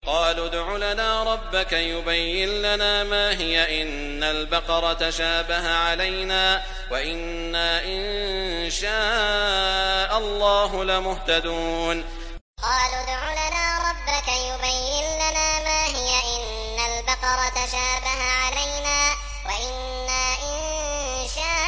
قالوا ادع لنا ربك يبين لنا ما هي إن البقرة تشابه علينا وإنا إن شاء الله لمهتدون قالوا ادع لنا ربك يبين لنا ما هي إن البقرة تشابه علينا وإنا إن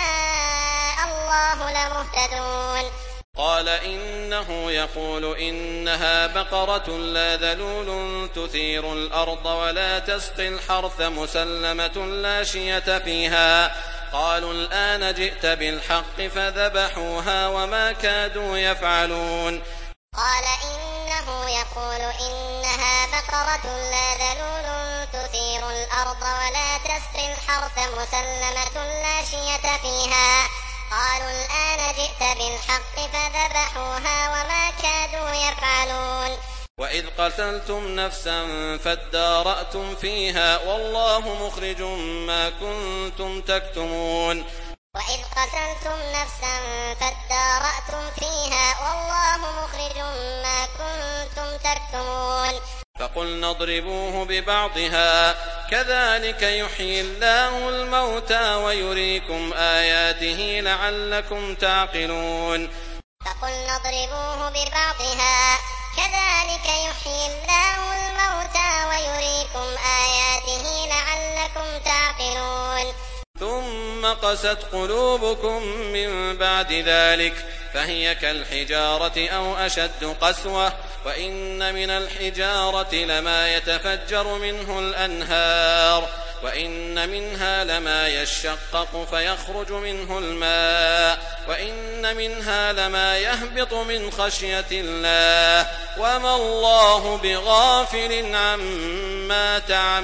شاء الله لمهتدون قال إنه يقول إنها بقرة لا ذلول تثير الأرض ولا تسقي الحرث مسلمة لا شية فيها قالوا الآن جئت بالحق فذبحوها وما كادوا يفعلون قال إنه يقول إنها بقرة لا ذلول تثير الأرض ولا تسقي الحرث مسلمة لا شية فيها قالوا الآن جئت بالحق فذبحوها وما كادوا يفعلون وإذ قتلتم نفسا فادارأتم فيها والله مخرج ما كنتم تكتمون وإذ قتلتم نفسا فادارأتم فيها والله مخرج ما كنتم تكتمون فقلنا اضربوه ببعضها كذلك يحيي الله الموتى ويريكم آياته لعلكم تعقلون فقلنا اضربوه ببعضها كذلك يحيي الله الموتى ويريكم آياته لعلكم تعقلون ثم قست قلوبكم من بعد ذلك فهي كالحجارة أو أشد قسوة وإن من الحجارة لما يتفجر منه الأنهار وإن منها لما يشقق فيخرج منه الماء وإن منها لما يهبط من خشية الله وما الله بغافل عما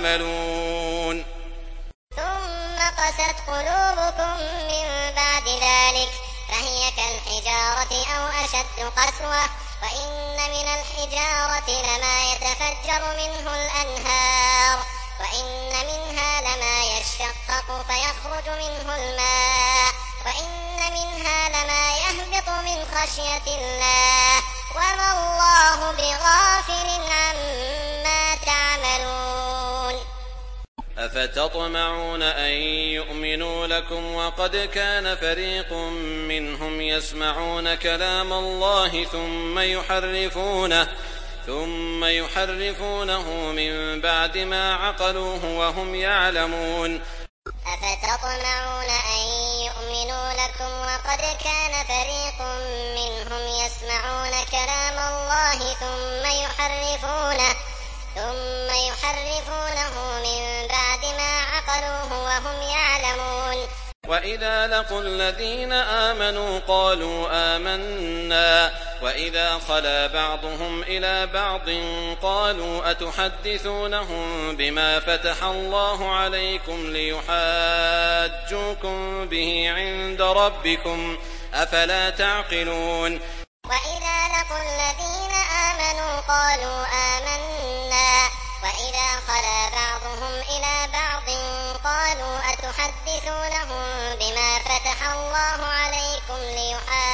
تعملون ثم قست قلوبكم من بعد ذلك فهي كالحجارة أو أشد قسوة وإن من الحجارة لما يتفجر منه الأنهار وإن منها لما يشقق فيخرج منه الماء وإن منها لما يهبط من خشية الله وما الله بغافل عما تعملون أفتطمعون أن يؤمنوا لكم وقد كان فريق منهم يسمعون كلام الله ثم يحرفونه من بعد ما عقلوه وهم يعلمون أفتطمعون أن يؤمنوا لكم وقد كان فريق منهم يسمعون كلام الله ثم يحرفونه من بعد ما عقلوه وهم يعلمون وإذا لقوا الذين آمنوا قالوا آمنا وإذا خلا بعضهم إلى بعض قالوا أتحدثونهم بما فتح الله عليكم ليحاجوكم به عند ربكم أفلا تعقلون وإذا لقوا الذين آمنوا قالوا آمنا وإذا خلا بعضهم إلى بعض قالوا أتحدثونهم بما فتح الله عليكم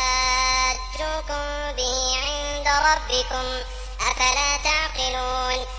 ليحاجوكم به عند ربكم أفلا تعقلون